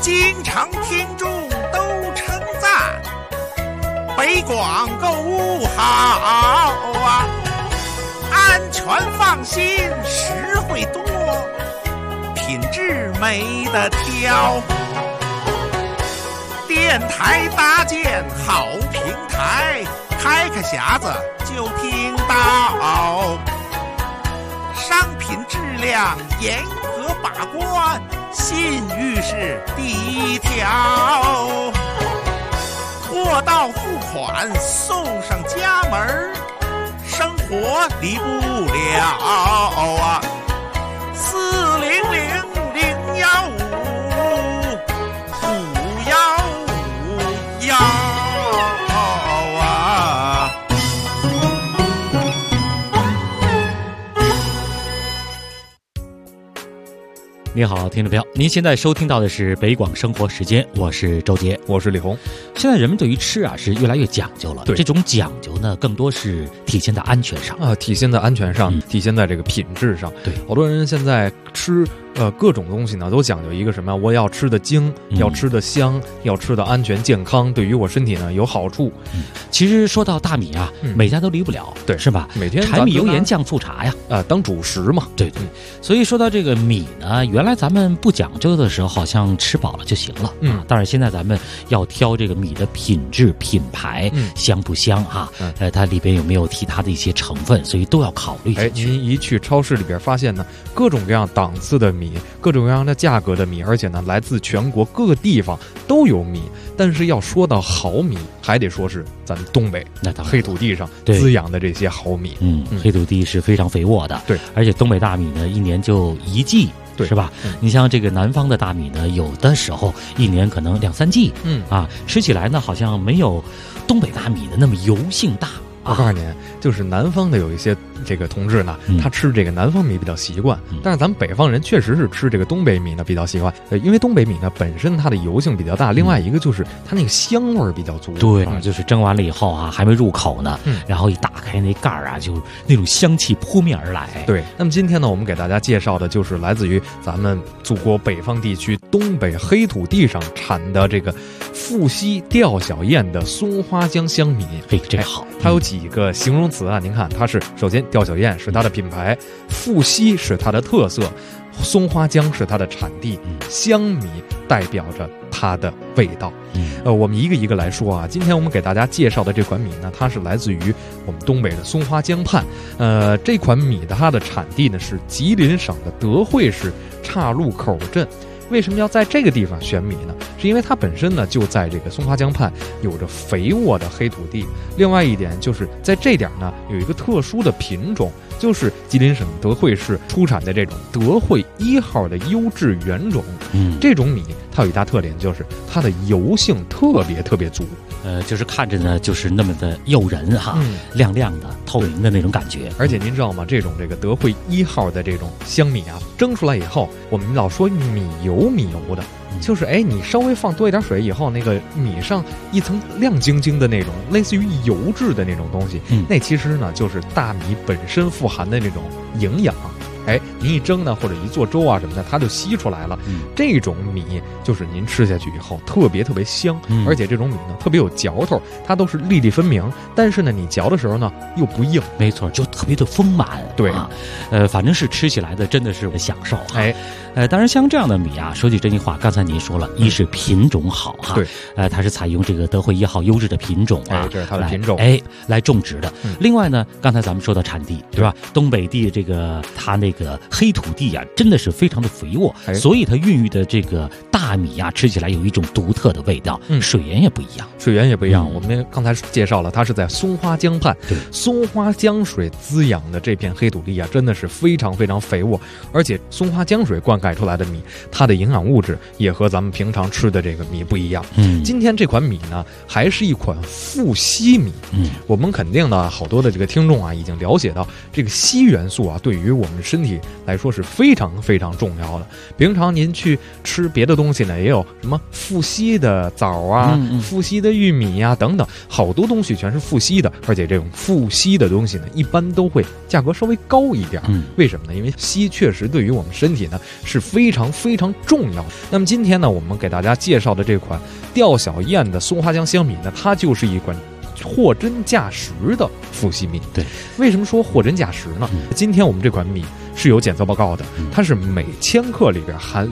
经常听众都称赞北广购物好啊，安全放心，实惠多，品质没得挑。电台搭建好平台，开开匣子就听到，商品质量严格把关，信誉是第一条。货到付款送上家门，生活离不了啊！400-015-515啊！ 你好，听众朋友，您现在收听到的是北广生活时间，我是周杰， 我是李红。 现在人们对于吃啊是越来越讲究了， 对， 这种讲究呢，更多是体现在安全上啊，体现在安全上，体现在这个品质上。 对， 好多人现在吃各种东西呢，都讲究一个什么？我要吃的精，要吃的香，要吃的安全健康，对于我身体呢有好处。 其实说到大米啊，每家都离不了， 对， 是吧？ 每天柴米油盐酱醋茶呀， 当主食嘛。 对对。所以说到这个米呢，原来咱们不讲究的时候，好像吃饱了就行了。当然现在咱们要挑这个米的品质、品牌，香不香啊？它里边有没有其他的一些成分，所以都要考虑进去。 您一去超市里边发现呢，各种各样档次的米，各种各样的价格的米，而且呢，来自全国各个地方都有米。但是要说到好米，还得说是咱们东北那当然黑土地上滋养的这些好米。 黑土地是非常肥沃的。 对， 而且东北大米呢，一年就一季。 对， 是吧？你像这个南方的大米呢，有的时候一年可能2-3季，吃起来呢好像没有东北大米的那么油性大。 我告诉您，就是南方的有一些这个同志呢，他吃这个南方米比较习惯，但是咱们北方人确实是吃这个东北米呢比较习惯。因为东北米呢本身它的油性比较大，另外一个就是它那个香味比较足。 对，就是蒸完了以后啊，还没入口呢，然后一打开那盖儿啊，就那种香气扑面而来。 对，那么今天呢，我们给大家介绍的就是来自于咱们祖国北方地区东北黑土地上产的这个富硒吊小燕的松花江香米。 嘿，这个好， 它有几个形容词啊？您看，它是首先吊小燕是它的品牌，富硒是它的特色，松花江是它的产地，香米代表着它的味道。我们一个一个来说啊。今天我们给大家介绍的这款米呢，它是来自于我们东北的松花江畔。这款米的它的产地呢是吉林省的德惠市岔路口镇。为什么要在这个地方选米呢？是因为它本身呢就在这个松花江畔，有着肥沃的黑土地。另外一点就是在这点呢有一个特殊的品种，就是吉林省德惠市出产的这种德惠1号的优质原种。这种米它有一大特点，就是它的油性特别足。 就是看着呢就是那么的诱人哈，亮亮的透明的那种感觉。 而且您知道吗，这种这个德惠1号的这种香米啊，蒸出来以后，我们老说米油的，就是你稍微放多一点水以后，那个米上一层亮晶晶的那种类似于油质的那种东西，那其实呢就是大米本身富含的那种营养。您一蒸呢，或者一做粥啊什么的，它就吸出来了。这种米就是您吃下去以后特别香，而且这种米呢特别有嚼头，它都是粒粒分明。但是呢，你嚼的时候呢又不硬， 没错，就特别的丰满。 对反正是吃起来的真的是享受。当然像这样的米啊，说句真心话，刚才您说了，一是品种好哈， 对， 它是采用这个德惠1号优质的品种啊， 这是它的品种， 来种植的。另外呢，刚才咱们说到产地，对吧？东北地这个它那个黑土地啊，真的是非常的肥沃，所以它孕育的这个大米啊，吃起来有一种独特的味道，水源也不一样。 我们刚才介绍了，它是在松花江畔，松花江水滋养的这片黑土地啊，真的是非常肥沃。而且松花江水灌溉出来的米，它的营养物质也和咱们平常吃的这个米不一样。今天这款米呢，还是一款富硒米。我们肯定呢，好多的这个听众啊，已经了解到这个硒元素啊，对于我们身体来说是非常非常重要的。平常您去吃别的东西呢，也有什么富硒的枣啊、富硒的玉米啊等等，好多东西全是富硒的，而且这种富硒的东西呢，一般都会价格稍微高一点。为什么呢？因为硒确实对于我们身体呢是非常非常重要的。那么今天呢，我们给大家介绍的这款吊小燕的松花江香米呢，它就是一款货真价实的富硒米。 对， 为什么说货真价实呢？今天我们这款米是有检测报告的，它是每千克里边含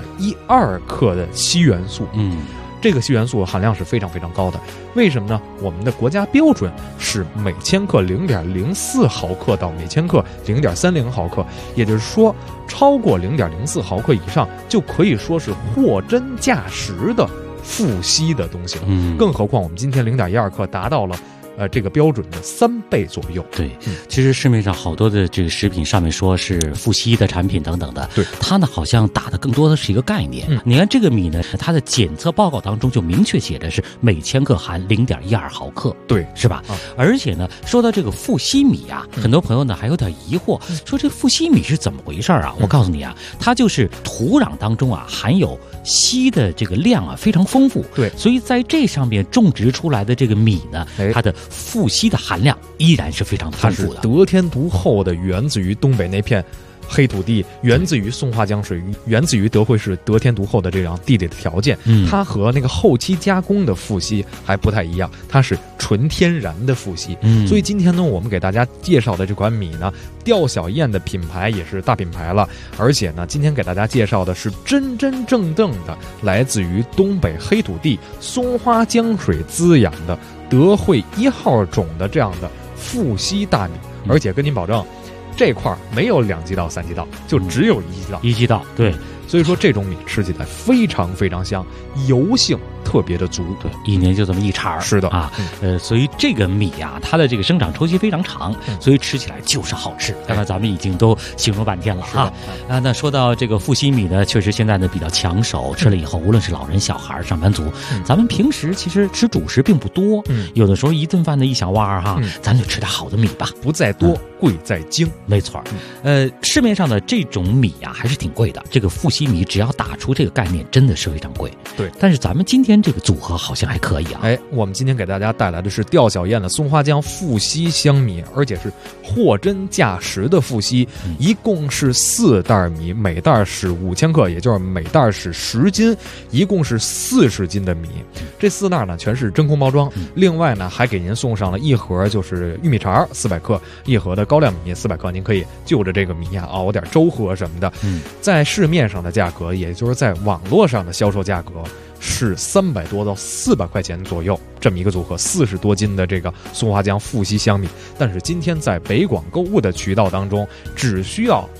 0.12克的硒元素。这个硒元素含量是非常非常高的。为什么呢？我们的国家标准是每千克0.04毫克到每千克0.30毫克，也就是说，超过0.04毫克以上就可以说是货真价实的富硒的东西了。更何况我们今天0.12克达到了这个标准的3倍左右。 对，其实市面上好多的这个食品上面说是富硒的产品等等的， 对， 它呢好像打的更多的是一个概念。你看这个米呢，它的检测报告当中就明确写的是每千克含0.12毫克， 对， 是吧？而且呢，说到这个富硒米啊，很多朋友呢还有点疑惑，说这富硒米是怎么回事啊？我告诉你啊，它就是土壤当中啊含有硒的这个量啊非常丰富， 对， 所以在这上面种植出来的这个米呢，它的富硒的含量依然是非常丰富的， 它是得天独厚的，源自于东北那片黑土地，源自于松花江水，源自于德惠市得天独厚的这样地理的条件。它和那个后期加工的富硒还不太一样，它是纯天然的富硒。所以今天呢，我们给大家介绍的这款米呢，吊小燕的品牌也是大品牌了，而且呢，今天给大家介绍的是真真正正的来自于东北黑土地松花江水滋养的德惠1号种的这样的富硒大米，而且跟您保证，这块没有2季稻、3季稻，就只有1季稻。 1季稻，对。 所以说这种米吃起来非常非常香，油性特别的足。 对，一年就这么一茬。 是的啊，所以这个米啊，它的这个生长周期非常长，所以吃起来就是好吃。刚才咱们已经都形容半天了哈。那说到这个富硒米呢，确实现在呢比较抢手，吃了以后无论是老人、小孩、上班族，咱们平时其实吃主食并不多，有的时候一顿饭的一小碗哈，咱就吃点好的米吧， 不在多，贵在精。 没错。市面上的这种米啊还是挺贵的，这个富硒米只要打出这个概念真的是非常贵。 对， 但是咱们今天这个组合好像还可以啊。 我们今天给大家带来的是吊小燕的松花江富硒香米，而且是货真价实的富硒，一共是4袋米，每袋是5000克，也就是每袋是10斤，一共是40斤的米。这4袋呢全是真空包装，另外呢还给您送上了一盒就是玉米肠400克，一盒的高粱米400克，您可以就着这个米啊熬点粥喝什么的。在市面上的价格，也就是在网络上的销售价格是300多到400块钱左右，这么一个组合，40多斤的这个松花江富硒香米。但是今天在北广购物的渠道当中，只需要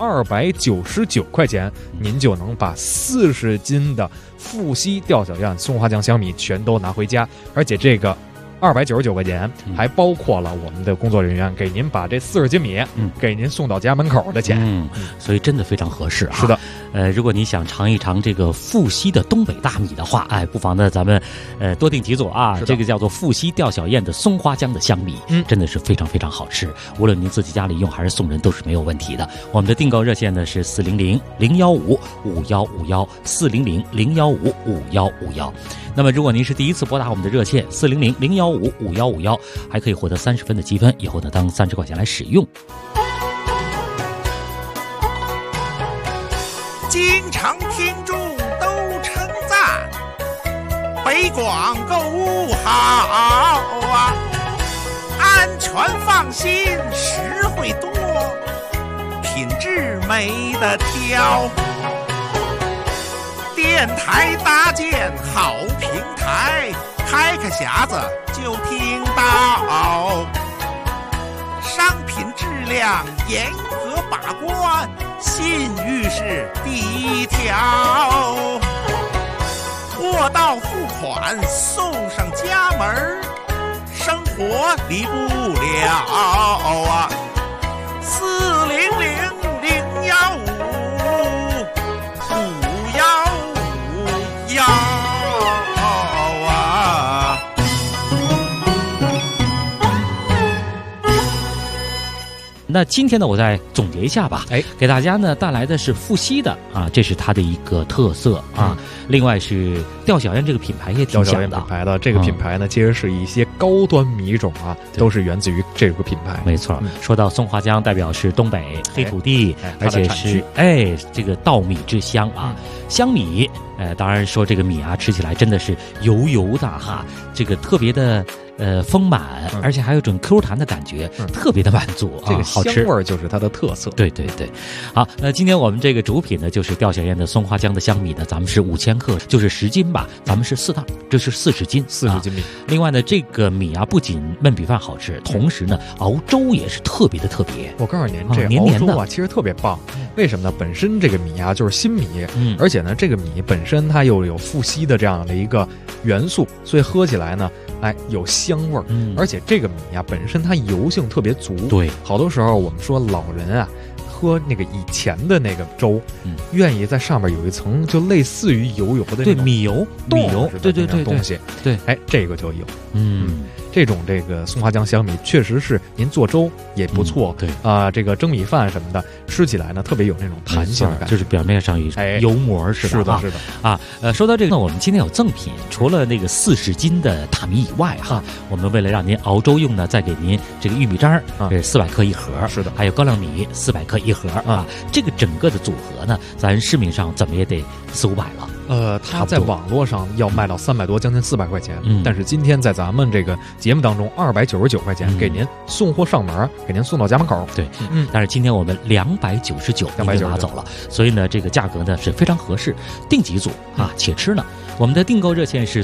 299块钱，您就能把40斤的富硒吊小燕松花江香米全都拿回家，而且这个299块钱还包括了我们的工作人员给您把这40斤米给您送到家门口的钱。 所以真的非常合适啊。 是的。 如果你想尝一尝这个富硒的东北大米的话，不妨呢咱们多订几组啊。这个叫做富硒吊小燕的松花江的香米，真的是非常非常好吃，无论您自己家里用还是送人都是没有问题的。我们的订购热线呢是400-015-5151，400-015-5151。那么如果您是第一次拨打我们的热线400-015-5151，还可以获得30分的积分，以后呢当30块钱来使用。 经常听众都称赞北广购物好啊，安全放心，实惠多，品质没得挑。电台搭建好平台，开开匣子就听到，商品质量严格把关，信誉是第一条，货到付款送上家门，生活离不了啊！400-015-5151啊！ 那今天呢，我再总结一下吧，给大家呢带来的是富硒的啊，这是它的一个特色啊。另外是钓小燕这个品牌也挺响的。钓小燕品牌的这个品牌呢，其实是一些高端米种啊，都是源自于这个品牌。 没错，说到松花江，代表是东北黑土地，而且是这个稻米之乡啊，香米。当然说这个米啊，吃起来真的是油油的哈，这个特别的丰满，而且还有种 Q 弹的感觉，特别的满足啊， 这个香味儿就是它的特色。 对对对，好，那今天我们这个主品呢，就是钓小燕的松花江的香米呢，咱们是5000克，就是10斤吧，咱们是4袋，这是40斤 ，40斤米。 另外呢，这个米啊，不仅焖米饭好吃，同时呢，熬粥也是特别的特别。 我告诉您，这熬粥啊，其实特别棒。为什么呢？本身这个米啊就是新米，而且呢，这个米本身它又有富硒的这样的一个元素，所以喝起来呢，有香味儿。而且这个米啊本身它油性特别足。 对， 好多时候我们说老人啊，喝那个以前的那个粥，愿意在上面有一层就类似于油的那种米油，对东西。 对， 这个就有。这种这个松花江香米确实是您做粥也不错， 对啊，这个蒸米饭什么的，吃起来呢特别有那种弹性感， 就是表面上有油膜似的。 是的啊。说到这个呢，我们今天有赠品，除了那个40斤的大米以外哈，我们为了让您熬粥用呢，再给您这个玉米渣400克一盒， 是的， 还有高粱米400克一盒啊。这个整个的组合呢，咱市面上怎么也得400-500了。 它在网络上要卖到300多，将近400块钱。但是今天在咱们这个节目当中，299块钱给您送货上门，给您送到家门口。 对，但是今天我们299您就拿走了，所以呢，这个价格呢是非常合适，定几组啊，且吃呢。我们的订购热线是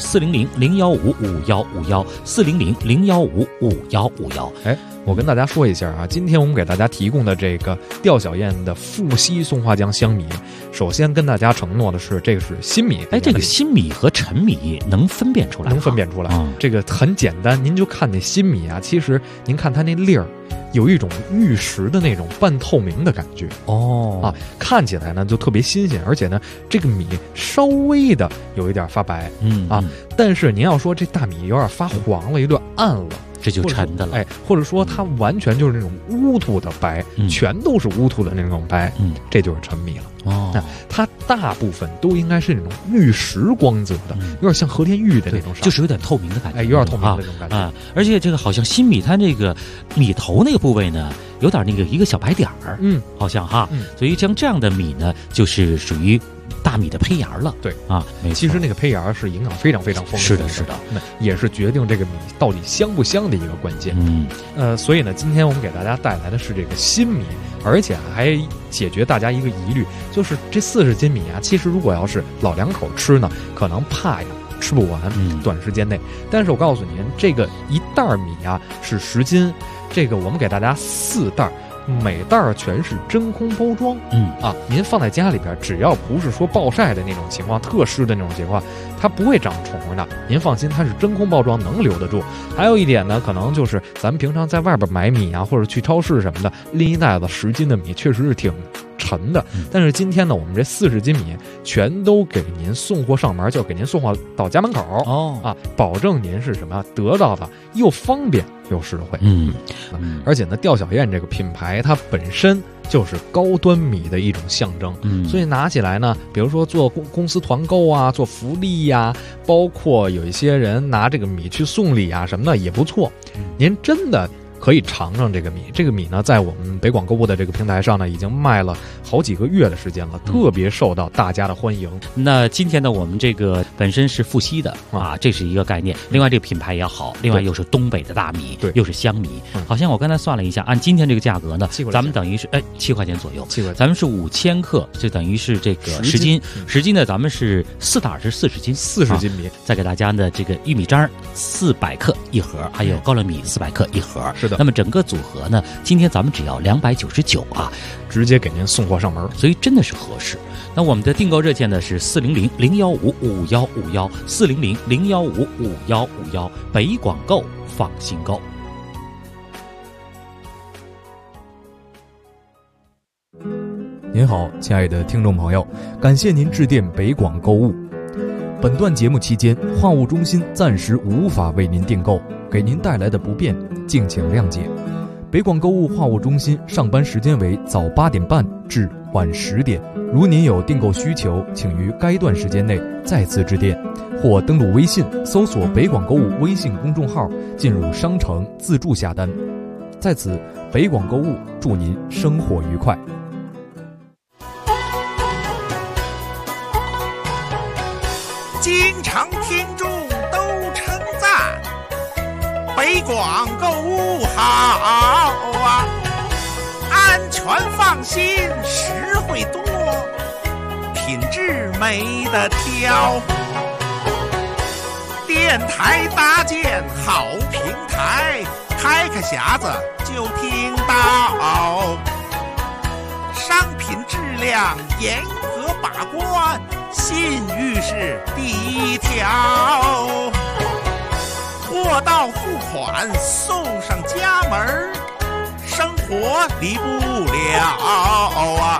400-015-5151，400-015-5151。 我跟大家说一下啊，今天我们给大家提供的这个钓小燕的富硒松花江香米，首先跟大家承诺的是，这个是新米。 这个新米和陈米能分辨出来？ 能分辨出来。这个很简单，您就看那新米啊，其实您看它那粒儿，有一种玉石的那种半透明的感觉看起来呢就特别新鲜，而且呢这个米稍微的有一点发白，但是您要说这大米有点发黄了，有点暗了， 这就陈的了。 或者说它完全就是那种乌土的白，全都是乌土的那种白，这就是陈米了。它大部分都应该是那种玉石光泽的，有点像和田玉的那种， 就是有点透明的感觉， 有点透明的那种感觉而且这个好像新米它这个米头那个部位呢，有点那个一个小白点儿，好像哈，所以像这样的米呢，就是属于大米的胚芽了。 对啊， 其实那个胚芽是营养非常非常丰富的， 是的， 那也是决定这个米到底香不香的一个关键。所以呢，今天我们给大家带来的是这个新米，而且还解决大家一个疑虑，就是这40斤米啊，其实如果要是老两口吃呢，可能怕呀吃不完，短时间内。但是我告诉您，这个一袋米啊是10斤，这个我们给大家4袋。每袋全是真空包装，您放在家里边，只要不是说暴晒的那种情况，特湿的那种情况，它不会长虫的。您放心，它是真空包装，能留得住。还有一点呢，可能就是咱们平常在外边买米啊，或者去超市什么的，拎一袋子10斤的米，确实是挺沉的。但是今天呢，我们这40斤米全都给您送货上门，就给您送货到家门口保证您是什么得到的又方便又实惠。而且呢，钓小燕这个品牌它本身就是高端米的一种象征，所以拿起来呢，比如说做公司团购啊，做福利呀，包括有一些人拿这个米去送礼啊什么的也不错。您真的可以尝尝这个米。这个米呢，在我们北广购物的这个平台上呢，已经卖了好几个月的时间了，特别受到大家的欢迎。 那今天呢，我们这个本身是富硒的这是一个概念。另外这个品牌也好，另外又是东北的大米，又是香米。好像我刚才算了一下，按今天这个价格呢，咱们等于是7块钱左右。咱们是5000克，就等于是这个10斤。10斤呢，咱们是4袋是40斤 ，40斤米。 再给大家呢，这个玉米渣400克一盒，还有高粱米400克一盒。 是的。 那么整个组合呢，今天咱们只要299 直接给您送货上门， 所以真的是合适。那我们的订购热线呢是400-015-5151，400-015-5151，北广购放心购。 您好，亲爱的听众朋友，感谢您致电北广购物。本段节目期间，话务中心暂时无法为您订购，给您带来的不便，敬请谅解。 北广购物话务中心上班时间为早8点半至晚10点。如您有订购需求，请于该段时间内再次致电，或登录微信搜索北广购物微信公众号，进入商城自助下单。在此，北广购物祝您生活愉快。 经常听众都称赞北广购物好啊，安全放心，实惠多，品质没得挑。电台搭建好平台，开匣子就听到，商品质量严格把关，信誉是第一条，货到付款送上家门，生活离不了啊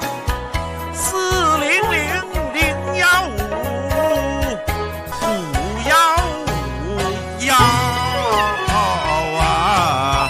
！400-015-515啊！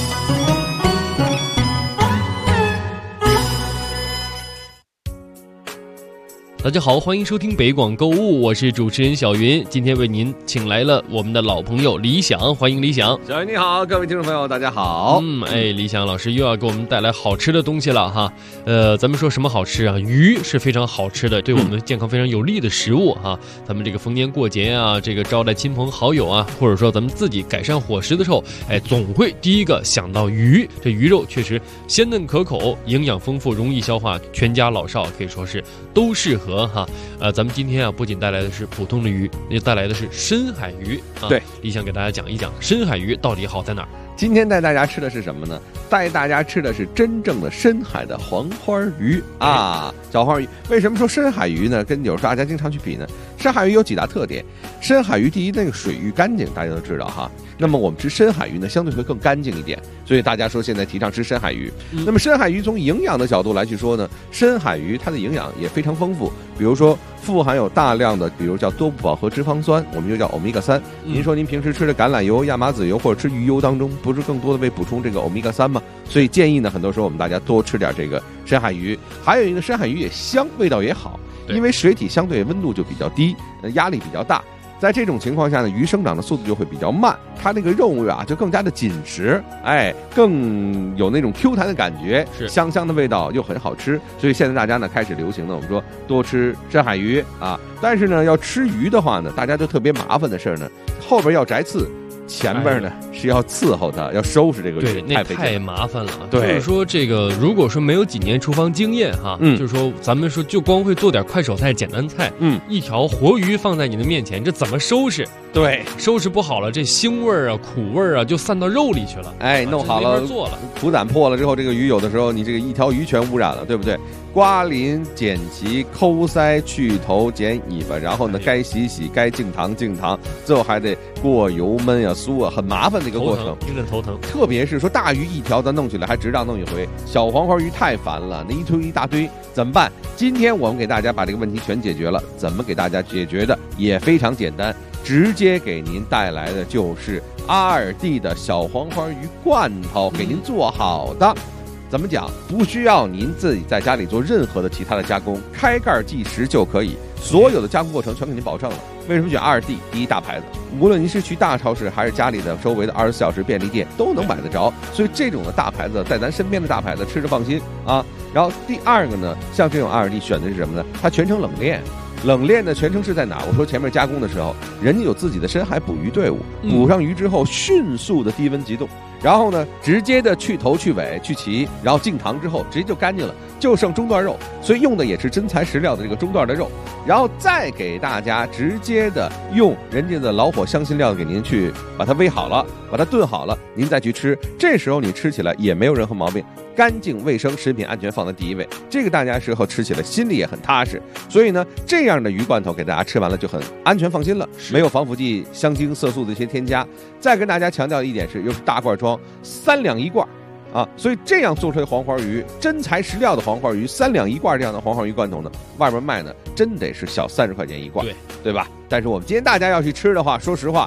大家好，欢迎收听北广购物，我是主持人小云。今天为您请来了我们的老朋友李想，欢迎李想。 小云你好，各位听众朋友大家好。 李想老师又要给我们带来好吃的东西了哈。咱们说什么好吃啊？鱼是非常好吃的，对我们健康非常有利的食物哈。咱们这个逢年过节啊，这个招待亲朋好友啊，或者说咱们自己改善伙食的时候，总会第一个想到鱼。这鱼肉确实鲜嫩可口，营养丰富，容易消化，全家老少可以说是都适合。哈，咱们今天啊，不仅带来的是普通的鱼，也带来的是深海鱼啊。 对， 李想给大家讲一讲深海鱼到底好在哪儿。 今天带大家吃的是什么呢？带大家吃的是真正的深海的黄花鱼啊，小黄鱼。为什么说深海鱼呢？跟有时候大家经常去比呢？深海鱼有几大特点。深海鱼第一，那个水域干净，大家都知道哈。那么我们吃深海鱼呢，相对会更干净一点，所以大家说现在提倡吃深海鱼。那么深海鱼从营养的角度来去说呢，深海鱼它的营养也非常丰富，比如说富含有大量的，比如叫多不饱和脂肪酸，我们又叫欧米伽3。您说您平时吃的橄榄油、亚麻籽油或者吃鱼油当中，不是更多的为补充这个欧米伽3吗？所以建议呢，很多时候我们大家多吃点这个深海鱼。还有一个深海鱼也香，味道也好，因为水体相对温度就比较低，压力比较大。在这种情况下呢，鱼生长的速度就会比较慢，它那个肉啊就更加的紧实，更有那种 Q 弹的感觉，香香的味道又很好吃。所以现在大家呢开始流行呢，我们说多吃深海鱼啊。但是呢，要吃鱼的话呢，大家就特别麻烦的事儿呢，后边要摘刺。前边呢是要伺候它，要收拾这个鱼， 对，那太麻烦了。 对， 就是说这个，如果说没有几年厨房经验哈，就是说咱们说就光会做点快手菜、简单菜，一条活鱼放在你的面前，这怎么收拾？ 对， 收拾不好了，这腥味啊、苦味啊就散到肉里去了。 弄好了， 做了， 苦胆破了之后，这个鱼有的时候你这个一条鱼全污染了，对不对？刮鳞、剪鳍、抠腮、去头、剪尾巴，然后呢，该洗洗，该净糖，最后还得过油、焖呀、酥啊，很麻烦的一个过程， 听着头疼。 特别是说大鱼一条，咱弄起来还值当弄一回，小黄花鱼太烦了，那一大堆，怎么办？今天我们给大家把这个问题全解决了，怎么给大家解决的也非常简单，直接给您带来的就是2D 的小黄花鱼罐头，给您做好的。怎么讲？不需要您自己在家里做任何的其他的加工，开盖计时就可以，所有的加工过程全给您保证了。为什么选2D？第一，大牌子，无论您是去大超市还是家里的周围的24小时便利店都能买得着，所以这种的大牌子，在咱身边的大牌子吃着放心啊。然后第二个呢，像这种2D选的是什么呢？它全程冷链。冷链的全程是在哪？我说前面加工的时候，人家有自己的深海捕鱼队伍，捕上鱼之后迅速的低温急冻，然后呢直接的去头去尾去鳍，然后净糖之后直接就干净了，就剩中段肉，所以用的也是真材实料的这个中段的肉，然后再给大家直接的用人家的老火香辛料给您去把它煨好了，把它炖好了，您再去吃，这时候你吃起来也没有任何毛病，干净卫生，食品安全放在第一位，这个大家时候吃起来心里也很踏实。所以呢，这样的鱼罐头给大家吃完了就很安全放心了，没有防腐剂、香精、色素的一些添加。再跟大家强调一点是，又是大罐装，3两1罐啊，所以这样做出来的黄花鱼，真材实料的黄花鱼，3两1罐这样的黄花鱼罐头呢，外面卖呢真得是小30块钱1罐，对吧？但是我们今天大家要去吃的话，说实话，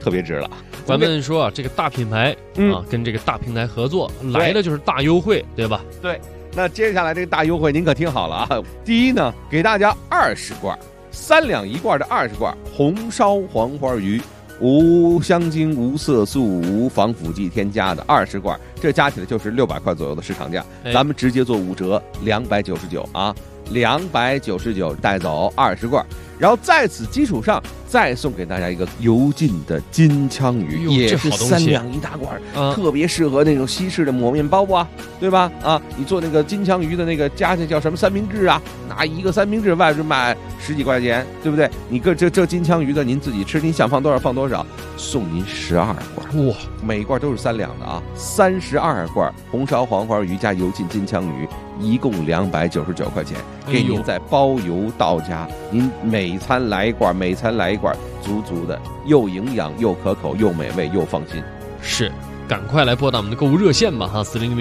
特别值了。 咱们说啊，这个大品牌啊，跟这个大平台合作，来的就是大优惠，对吧？ 对。那接下来这个大优惠您可听好了啊！第一呢，给大家20罐，3两1罐的20罐红烧黄花鱼，无香精、无色素、无防腐剂添加的20罐，这加起来就是600块左右的市场价，咱们直接做5折，299啊，299带走20罐，然后在此基础上再送给大家一个油浸的金枪鱼，也是3两1大罐，特别适合那种西式的抹面包啊，对吧？啊，你做那个金枪鱼的那个加叫什么三明治啊？拿一个三明治外边卖10几块钱，对不对？你这金枪鱼的您自己吃，您想放多少放多少，送您12罐，哇，每罐都是3两的啊，32罐红烧黄花鱼加油浸金枪鱼，一共299块钱，给您再包邮到家，您每餐来一罐，每餐来一罐，足足的又营养又可口又美味又放心。 是，赶快来拨打我们的购物热线吧哈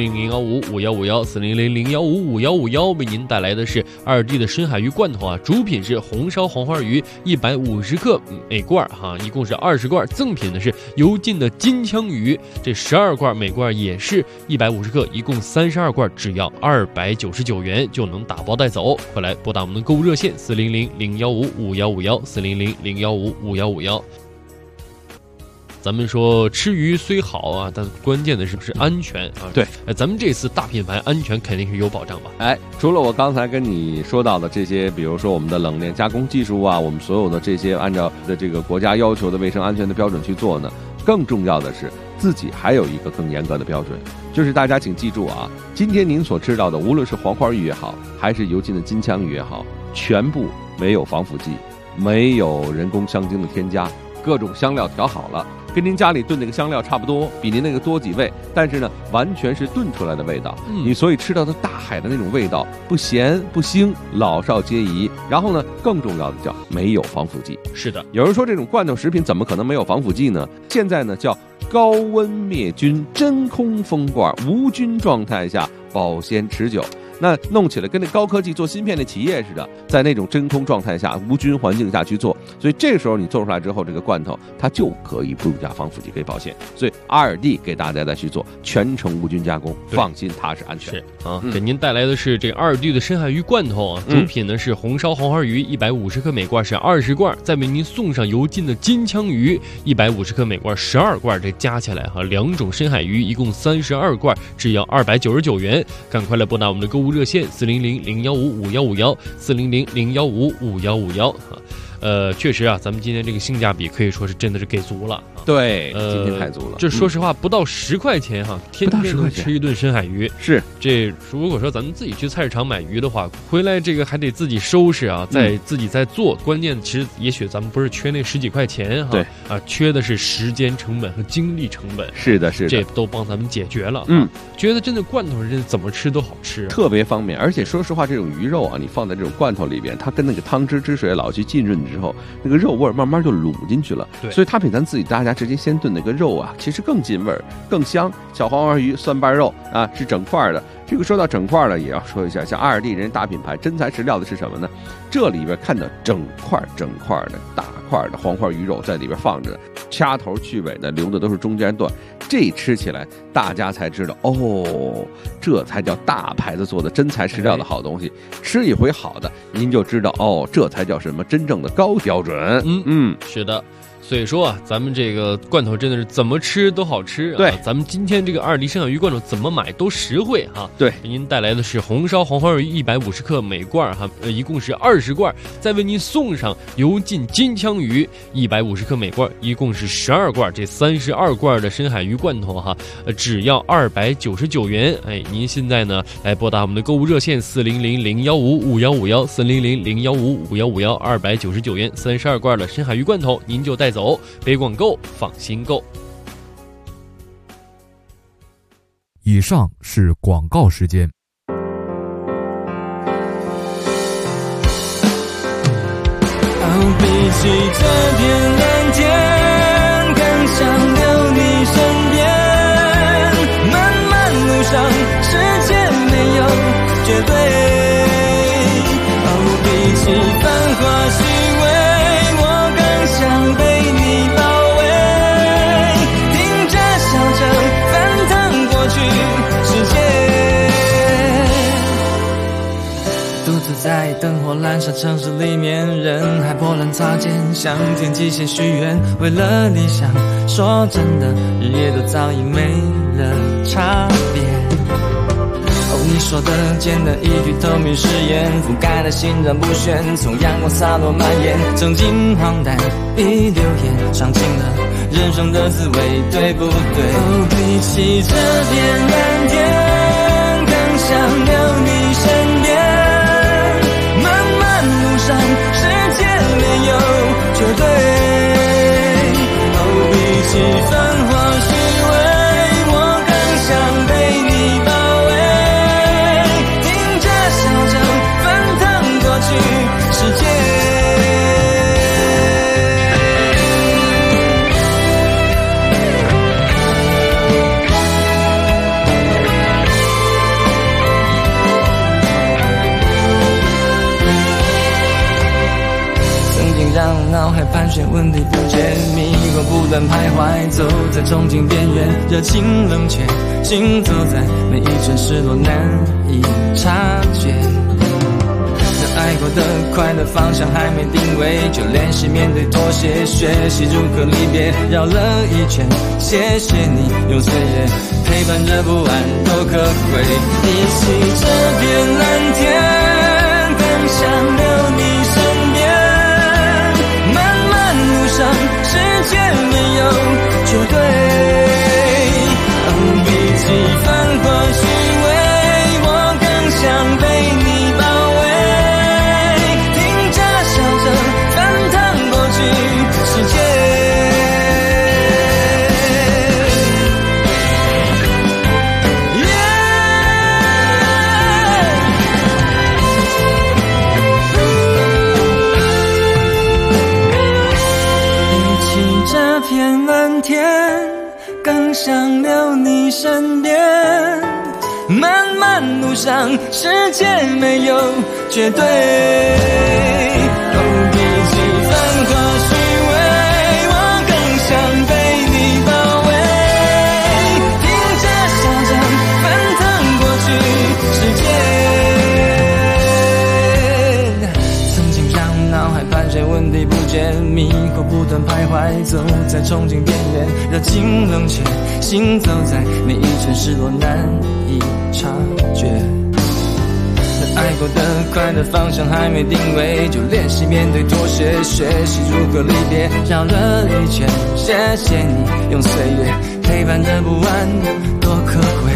，400-015-5151，400-015-5151，为您带来的是2D 的深海鱼罐头啊，主品是红烧黄花鱼150克每罐哈，一共是20罐，赠品的是油浸的金枪鱼，这12罐每罐也是150克，一共32罐，只要299元就能打包带走。快来拨打我们的购物热线400-015-5151，400-015-5151。咱们说吃鱼虽好啊，但关键的是不是安全啊？ 对， 咱们这次大品牌安全肯定是有保障吧？ 除了我刚才跟你说到的这些，比如说我们的冷链加工技术啊，我们所有的这些按照的这个国家要求的卫生安全的标准去做呢，更重要的是自己还有一个更严格的标准，就是大家请记住啊，今天您所吃到的，无论是黄花鱼也好，还是油浸的金枪鱼也好，全部没有防腐剂，没有人工香精的添加，各种香料调好了，跟您家里炖那个香料差不多，比您那个多几味，但是呢，完全是炖出来的味道。你所以吃到的大海的那种味道，不咸不腥，老少皆宜。然后呢，更重要的叫没有防腐剂。 是的， 有人说这种罐头食品怎么可能没有防腐剂呢？现在呢叫高温灭菌真空封罐，无菌状态下保鲜持久。那弄起来跟那高科技做芯片的企业似的，在那种真空状态下、无菌环境下去做，所以这个时候你做出来之后，这个罐头它就可以不加防腐剂，可以保鲜。所以2D 给大家再去做全程无菌加工，放心踏实安全。 是啊，给您带来的是这个2D 的深海鱼罐头啊，主品呢是红烧黄花鱼150克每罐是20罐，再为您送上油浸的金枪鱼150克每罐12罐，这加起来哈2种深海鱼一共32罐，只要299元，赶快来拨打我们的购物热线400-015-5151，400-015-5151。确实啊，咱们今天这个性价比可以说是真的是给足了。 对，今天太足了。 这说实话，不到10块钱哈，天天能吃一顿深海鱼。 是， 这如果说咱们自己去菜市场买鱼的话，回来这个还得自己收拾啊，自己再做。关键其实也许咱们不是缺那10几块钱哈，对啊，缺的是时间成本和精力成本。 是的，是的， 这都帮咱们解决了。觉得真的罐头真的怎么吃都好吃， 特别方便。而且说实话，这种鱼肉啊，你放在这种罐头里边，它跟那个汤汁水老去浸润之后，那个肉味慢慢就卤进去了。 对， 所以它比咱自己大家直接先炖那个肉啊，其实更进味儿、更香。小黄花鱼蒜瓣肉啊，是整块的。这个说到整块的，也要说一下，像2D人大品牌真材实料的是什么呢？这里边看到整块的大块的黄花鱼肉在里边放着，掐头去尾的，留的都是中间段。这吃起来大家才知道哦，这才叫大牌子做的真材实料的好东西。吃一回好的，您就知道哦，这才叫什么真正的高标准。 是的。所以说啊，咱们这个罐头真的是怎么吃都好吃啊！ 对， 咱们今天这个2D深海鱼罐头怎么买都实惠哈。 对， 给您带来的是红烧黄花鱼150克每罐哈，一共是20罐，再为您送上油浸金枪鱼150克每罐，一共是12罐，这32罐的深海鱼罐头哈，只要299元。您现在呢来拨打我们的购物热线400-015-5151，400-015-5151，299元32罐的深海鱼罐头，您就带走，别网购，放心购。 以上是广告时间。 比起这片蓝天，更想留你身边。漫漫路上，世界没有绝对。比起繁华虚伪，我更想被你包围。 灯火阑珊城市里面，人海波澜擦肩，向天际线许愿，为了理想。说真的，日夜都早已没了差别。你说的简单一句透明誓言，覆盖了心然不宣，从阳光洒落蔓延，曾经荒诞已流言，尝尽了人生的滋味，对不对？比起这片蓝天，更想留你身边。漫漫路上，世界没有绝对。比起繁华虚伪，我更想被你抱。世界曾经让脑海盘旋，问题不解，迷惑不断徘徊，走在憧憬边缘，热情冷却，行走在每一寸失落，难以察觉。爱过的快乐方向还没定位，就练习面对妥协，学习如何离别，绕了一圈，谢谢你用岁月陪伴着不安多可贵。比起这片蓝天，更想留你身边。漫漫路上，世界没有绝对。比起繁华虚伪，我更想被你抱围。世界比起这片蓝天，更想留你身边。漫漫路上，世界没有绝对。比起繁华虚伪，我更想被你包围。听着小巷翻腾过去世界，曾经让脑海盘旋，问题不解，迷惑不断徘徊，走在憧憬边缘，热情冷却，行走在每一寸失落，难以察觉。爱过的快乐方向还没定位，就练习面对妥协，学习如何离别，绕了一圈，谢谢你用岁月陪伴的不安多可贵。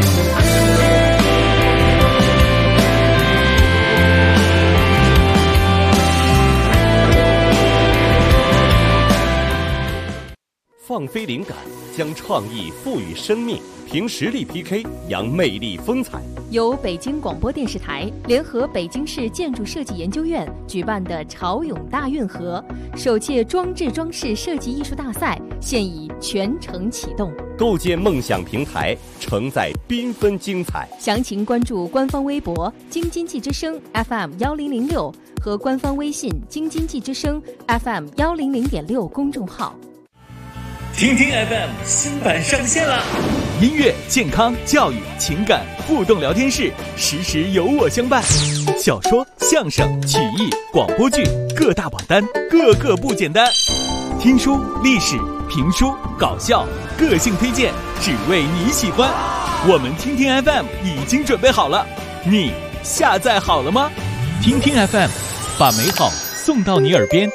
放飞灵感，将创意赋予生命，凭实力 PK， 扬魅力风采。 由北京广播电视台联合北京市建筑设计研究院举办的潮涌大运河首届装置装饰设计艺术大赛现已全程启动， 构建梦想平台，承载缤纷精彩。 详情关注官方微博京津冀之声 FM1006 和官方微信京津冀之声 FM100.6 公众号。 听听 FM 新版上线了，音乐、健康、教育、情感互动聊天室，时时有我相伴。小说、相声、曲艺、广播剧各大榜单，个个不简单。听书、历史、评书、搞笑，个性推荐，只为你喜欢。我们听听 FM 已经准备好了，你下载好了吗？听听 FM， 把美好送到你耳边。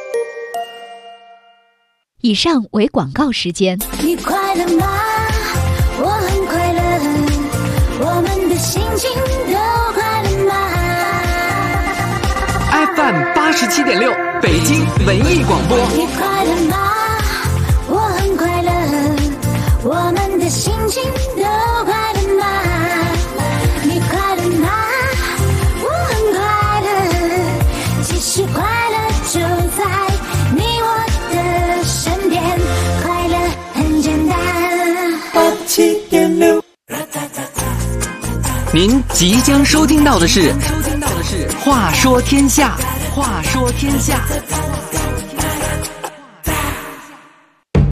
以上为广告时间。 你快乐吗？我很快乐，我们的心情都快乐吗？ FM 87.6北京文艺广播。 你快乐吗？我很快乐，我们的心情都快乐吗？你快乐吗？我很快乐，其实快乐就在你我的身边，快乐很简单。87.6， 您即将收听到的是《话说天下》，话说天下。